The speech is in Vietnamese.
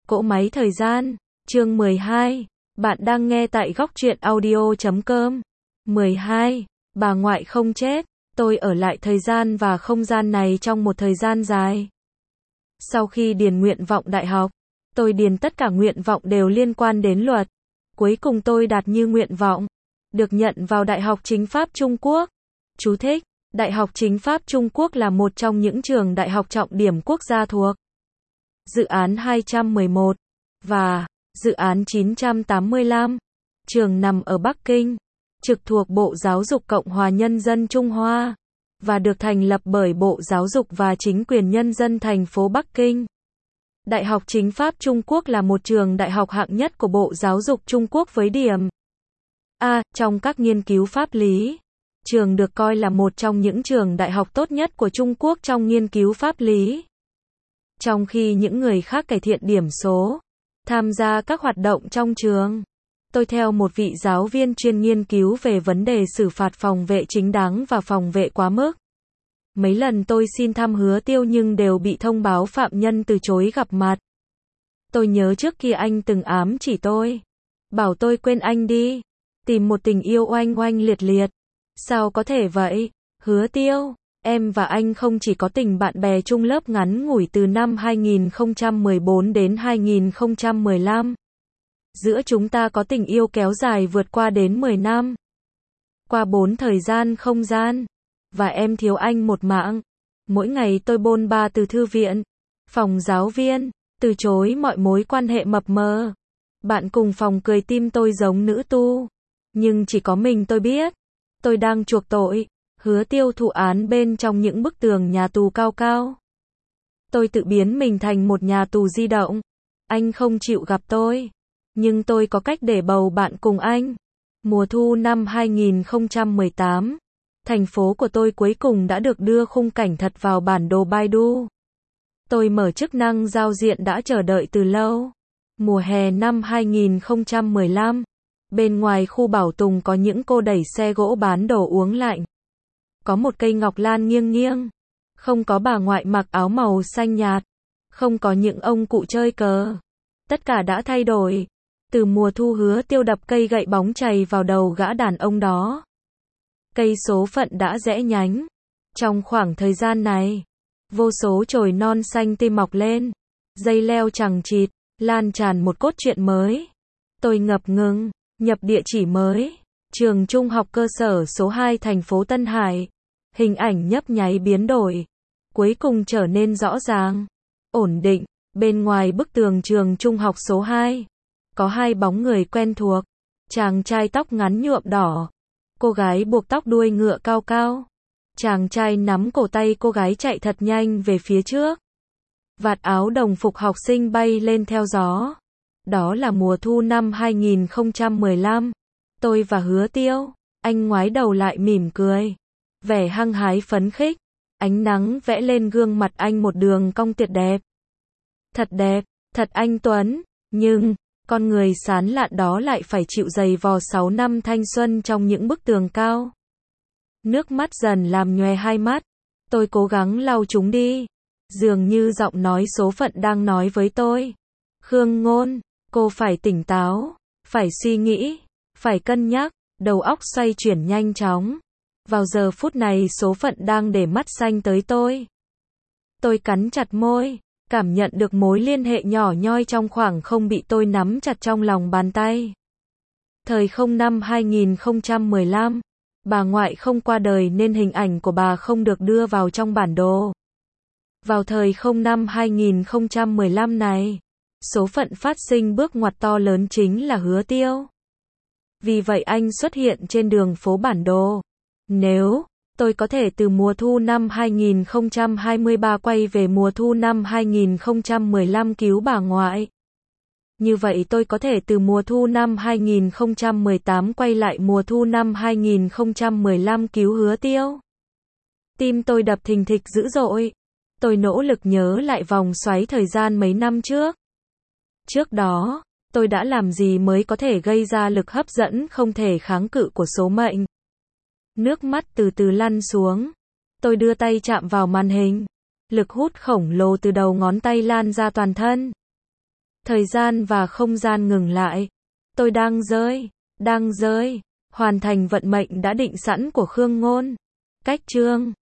Cỗ máy thời gian, chương 12. Bạn đang nghe tại góc truyện audio.com. 12. Bà ngoại không chết. Tôi ở lại thời gian và không gian này trong một thời gian dài. Sau khi điền nguyện vọng đại học, tôi điền tất cả nguyện vọng đều liên quan đến luật. Cuối cùng tôi đạt như nguyện vọng, được nhận vào Đại học Chính pháp Trung Quốc. Chú thích: Đại học Chính pháp Trung Quốc là một trong những trường đại học trọng điểm quốc gia thuộc dự án 211 và dự án 985. Trường nằm ở Bắc Kinh, trực thuộc Bộ Giáo dục Cộng hòa Nhân dân Trung Hoa và được thành lập bởi Bộ Giáo dục và Chính quyền Nhân dân thành phố Bắc Kinh. Đại học Chính pháp Trung Quốc là một trường đại học hạng nhất của Bộ Giáo dục Trung Quốc với điểm A trong các nghiên cứu pháp lý. Trường được coi là một trong những trường đại học tốt nhất của Trung Quốc trong nghiên cứu pháp lý. Trong khi những người khác cải thiện điểm số, tham gia các hoạt động trong trường, tôi theo một vị giáo viên chuyên nghiên cứu về vấn đề xử phạt phòng vệ chính đáng và phòng vệ quá mức. Mấy lần tôi xin thăm Hứa Tiêu nhưng đều bị thông báo phạm nhân từ chối gặp mặt. Tôi nhớ trước kia anh từng ám chỉ tôi, bảo tôi quên anh đi, tìm một tình yêu oanh oanh liệt liệt. Sao có thể vậy? Hứa Tiêu, em và anh không chỉ có tình bạn bè chung lớp ngắn ngủi từ năm 2014 đến 2015. Giữa chúng ta có tình yêu kéo dài vượt qua đến 10 năm. Qua 4 thời gian không gian. Và em thiếu anh một mạng. Mỗi ngày tôi bôn ba từ thư viện, phòng giáo viên, từ chối mọi mối quan hệ mập mờ. Bạn cùng phòng cười tim tôi giống nữ tu. Nhưng chỉ có mình tôi biết. Tôi đang chuộc tội. Hứa Tiêu thụ án bên trong những bức tường nhà tù cao cao. Tôi tự biến mình thành một nhà tù di động. Anh không chịu gặp tôi. Nhưng tôi có cách để bầu bạn cùng anh. Mùa thu năm 2018, thành phố của tôi cuối cùng đã được đưa khung cảnh thật vào bản đồ Baidu. Tôi mở chức năng giao diện đã chờ đợi từ lâu. Mùa hè năm 2015, bên ngoài khu bảo tùng có những cô đẩy xe gỗ bán đồ uống lạnh. Có một cây ngọc lan nghiêng nghiêng. Không có bà ngoại mặc áo màu xanh nhạt. Không có những ông cụ chơi cờ. Tất cả đã thay đổi. Từ mùa thu Hứa Tiêu đập cây gậy bóng chày vào đầu gã đàn ông đó. Cây số phận đã rẽ nhánh. Trong khoảng thời gian này, vô số chồi non xanh tươi mọc lên. Dây leo chằng chịt, lan tràn một cốt truyện mới. Tôi ngập ngừng, nhập địa chỉ mới. Trường Trung học cơ sở số 2 thành phố Tân Hải. Hình ảnh nhấp nháy biến đổi. Cuối cùng trở nên rõ ràng. Ổn định. Bên ngoài bức tường trường Trung học số 2. Có hai bóng người quen thuộc. Chàng trai tóc ngắn nhuộm đỏ. Cô gái buộc tóc đuôi ngựa cao cao. Chàng trai nắm cổ tay cô gái chạy thật nhanh về phía trước. Vạt áo đồng phục học sinh bay lên theo gió. Đó là mùa thu năm 2015. Tôi và Hứa Tiêu. Anh ngoái đầu lại mỉm cười. Vẻ hăng hái phấn khích. Ánh nắng vẽ lên gương mặt anh một đường cong tuyệt đẹp. Đẹp, thật anh tuấn. Nhưng, con người sán lạn đó lại phải chịu giày vò 6 năm thanh xuân trong những bức tường cao. Nước mắt dần làm nhòe hai mắt. Tôi cố gắng lau chúng đi. Dường như giọng nói số phận đang nói với tôi. Khương Ngôn, cô phải tỉnh táo, phải suy nghĩ, phải cân nhắc, đầu óc xoay chuyển nhanh chóng. Vào giờ phút này số phận đang để mắt xanh tới tôi. Tôi cắn chặt môi, cảm nhận được mối liên hệ nhỏ nhoi trong khoảng không bị tôi nắm chặt trong lòng bàn tay. Thời không năm 2015, bà ngoại không qua đời nên hình ảnh của bà không được đưa vào trong bản đồ. Vào thời không năm 2015 này, số phận phát sinh bước ngoặt to lớn chính là Hứa Tiêu. Vì vậy anh xuất hiện trên đường phố bản đồ. Nếu tôi có thể từ mùa thu năm 2023 quay về mùa thu năm 2015 cứu bà ngoại, như vậy tôi có thể từ mùa thu năm 2018 quay lại mùa thu năm 2015 cứu Hứa Tiêu. Tim tôi đập thình thịch dữ dội. Tôi nỗ lực nhớ lại vòng xoáy thời gian mấy năm trước. Trước đó, tôi đã làm gì mới có thể gây ra lực hấp dẫn không thể kháng cự của số mệnh. Nước mắt từ từ lăn xuống. Tôi đưa tay chạm vào màn hình. Lực hút khổng lồ từ đầu ngón tay lan ra toàn thân. Thời gian và không gian ngừng lại. Tôi đang rơi, hoàn thành vận mệnh đã định sẵn của Khương Ngôn. Cách chương